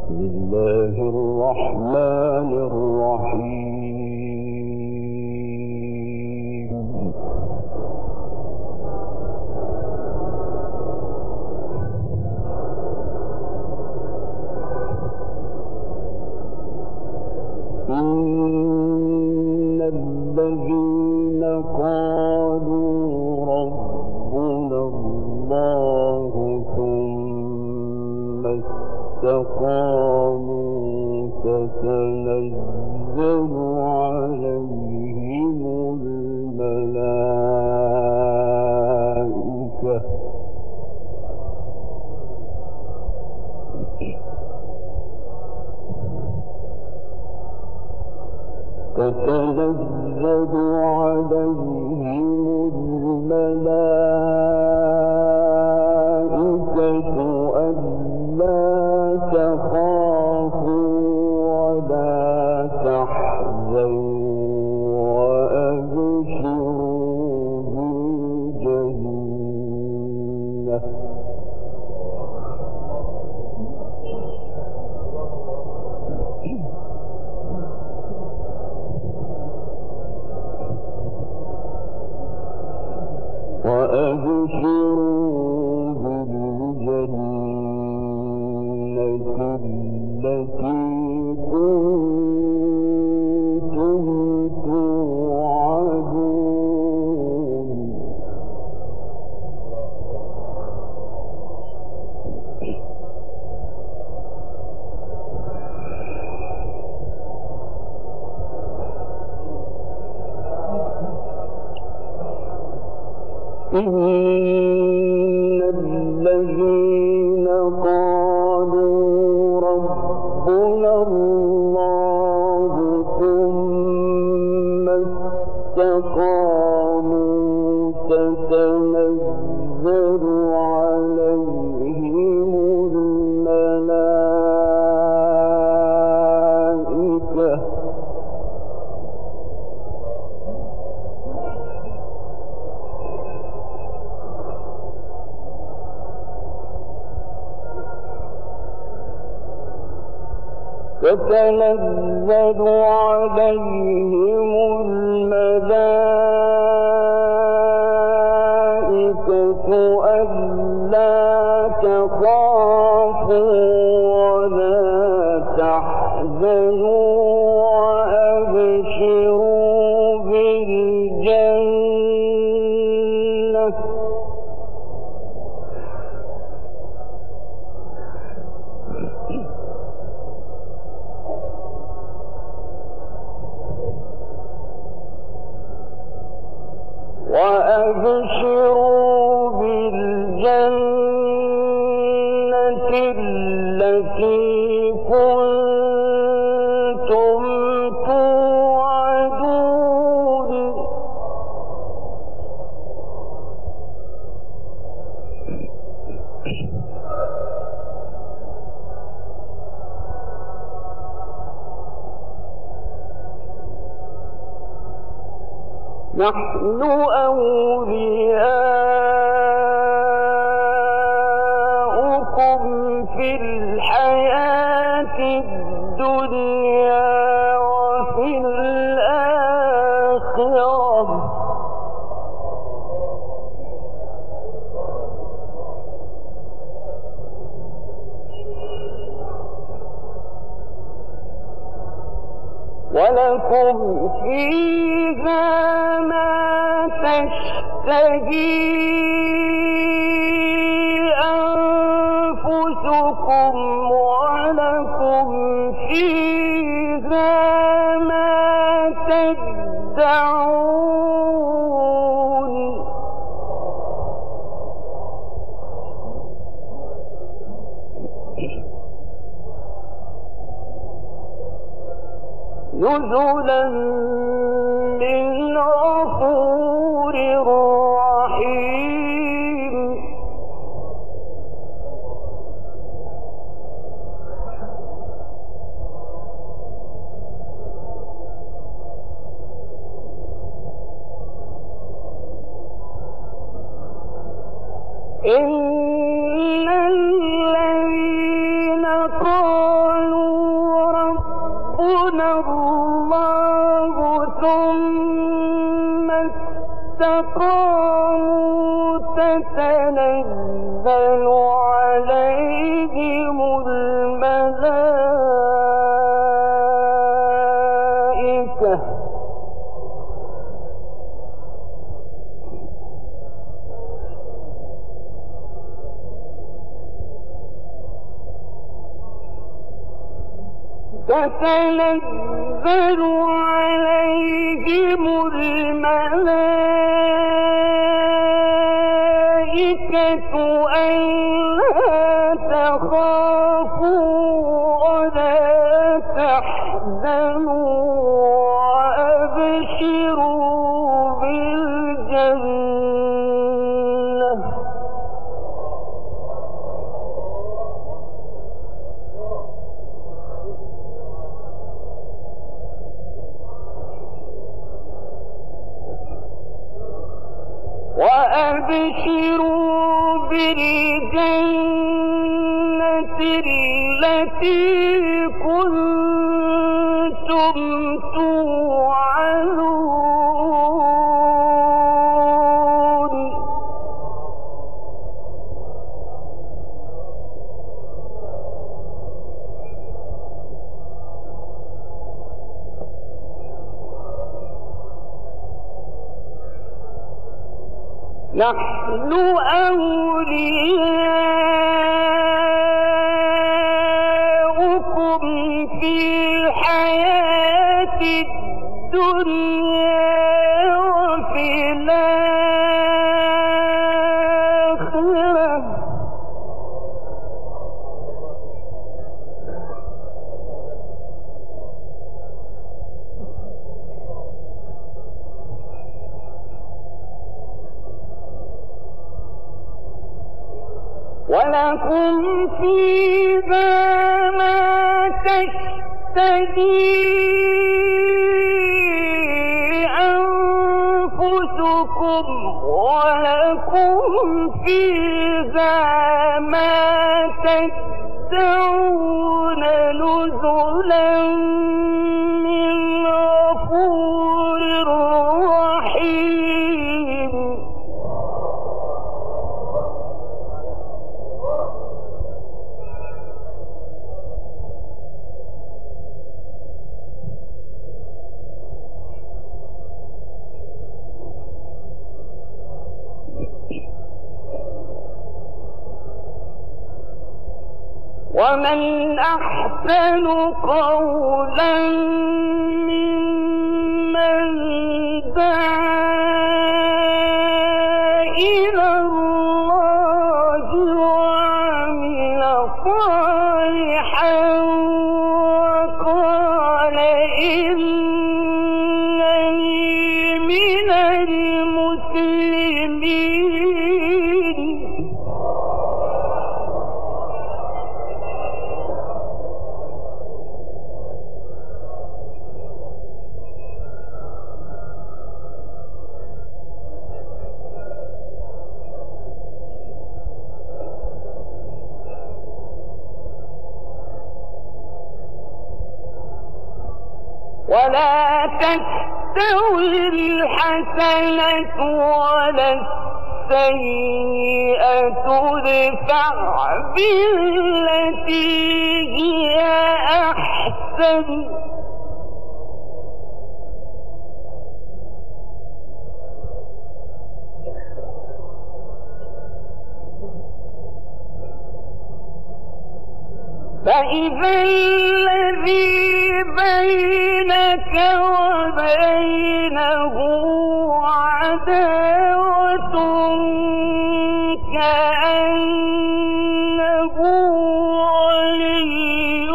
بسم الله الرحمن الرحيم. إن الذين قالوا ربنا الله ثم استقاموا تتنزل عليهم الملائكة ألا تخافوا ولا تحزنوا وأبشروا بالجنة التي كنتم توعدون. إن الذين قالوا ربنا الله ثم استقاموا تتنزل عليهم الملائكة ألا تخافوا ولا تحزنوا وأبشروا بالجنة التي كنتم توعدون. نحن أولياؤكم في الحياة الدنيا وفي الآخرة ولكم فيها ما تشتهي أنفسكم ولكم فيها ما تدعون. نزلا من غفور رحيم. إن الذين قالوا تتنزل عليهم الملائكة ألا تخافوا ولا تحزنوا وأبشروا بالجنة التي كنتم توعدون نحن أولياؤكم في الحياة الدنيا وفي الآخرة ولكم فيها ما تشتهي أنفسكم ولكم فيها ما تدعون نزلا من غفور رحيم ومن أحسن قولا ممن دعا إلى الله وعمل صالحا وقال إنني من المسلمين ولا تستوي الحسنة ولا السيئة ادفع بالتي هي أحسن فإذا الذي بينك وبينه عداوة كأنه ولي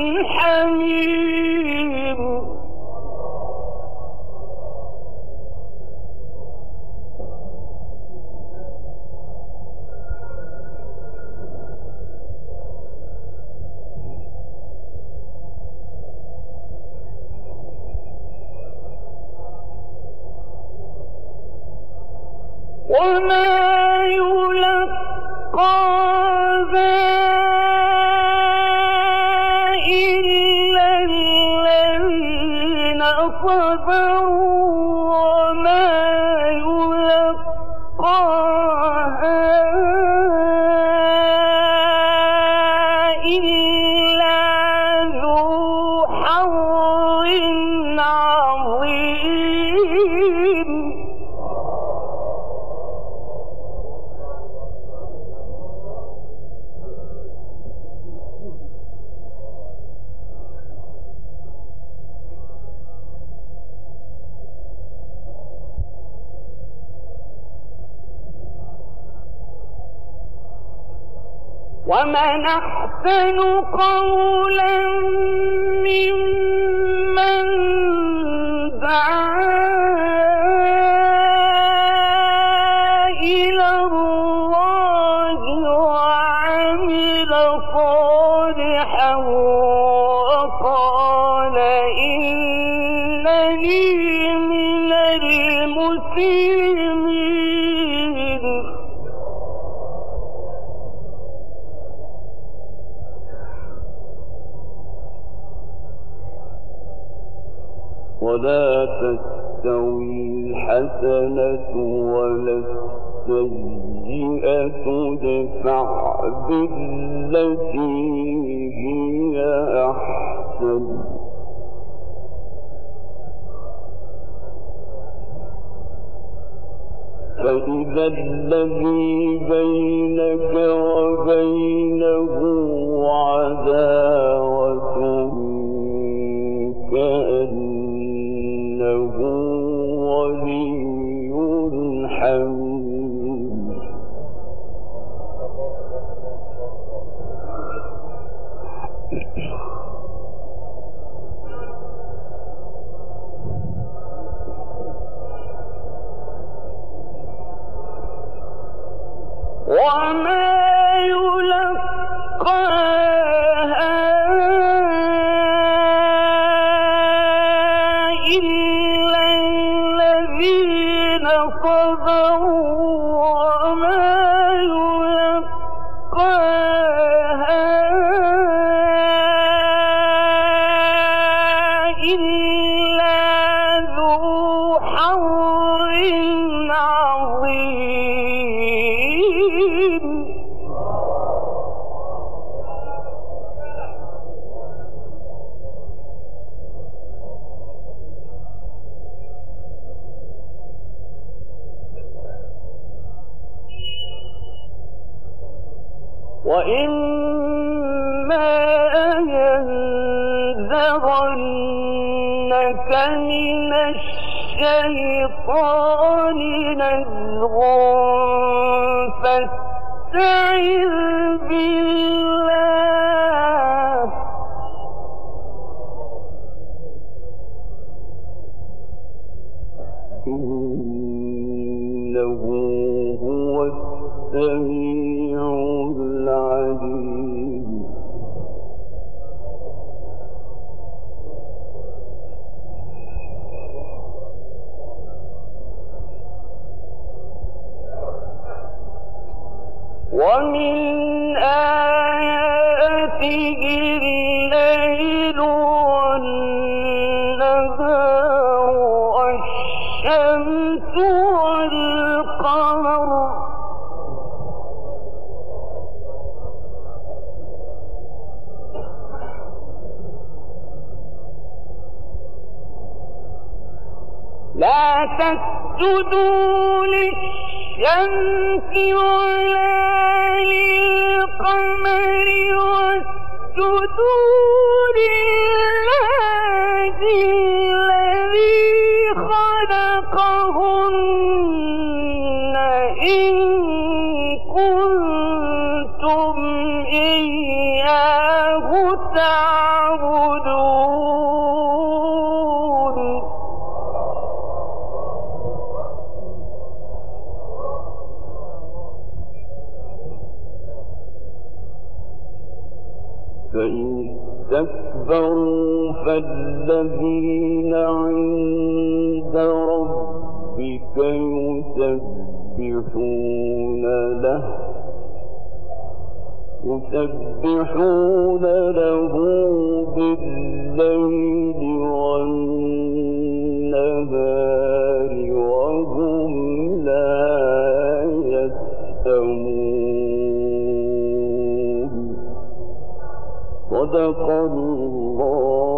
حميم ومن أحسن قولا ممن دعا إلى الله وعمل صالحا وقال إنني من المسلمين. ولا تستوي الحسنة ولا السيئة ادفع بالتي هي أحسن فإذا الذي بينك وبينه عداوة كأنه ولي حميم. وما يلقاها إلا الذين صبروا وما يلقاها إلا ذو حظ عظيم. وإما ينزغنك من الشيطان نزغ فاستعذ بالله إنه هو السميع العليم. ومن آياته الليل والنهار والشمس والقمر لا تسجدوا للشمس ولا للقمر واسجدوا لله الذي خلقهن إن كنتم إياه تعبدون. فإن استكبروا فالذين عند ربك يسبحون له بالليل والنهار وهم لا يسأمون. صدق الله.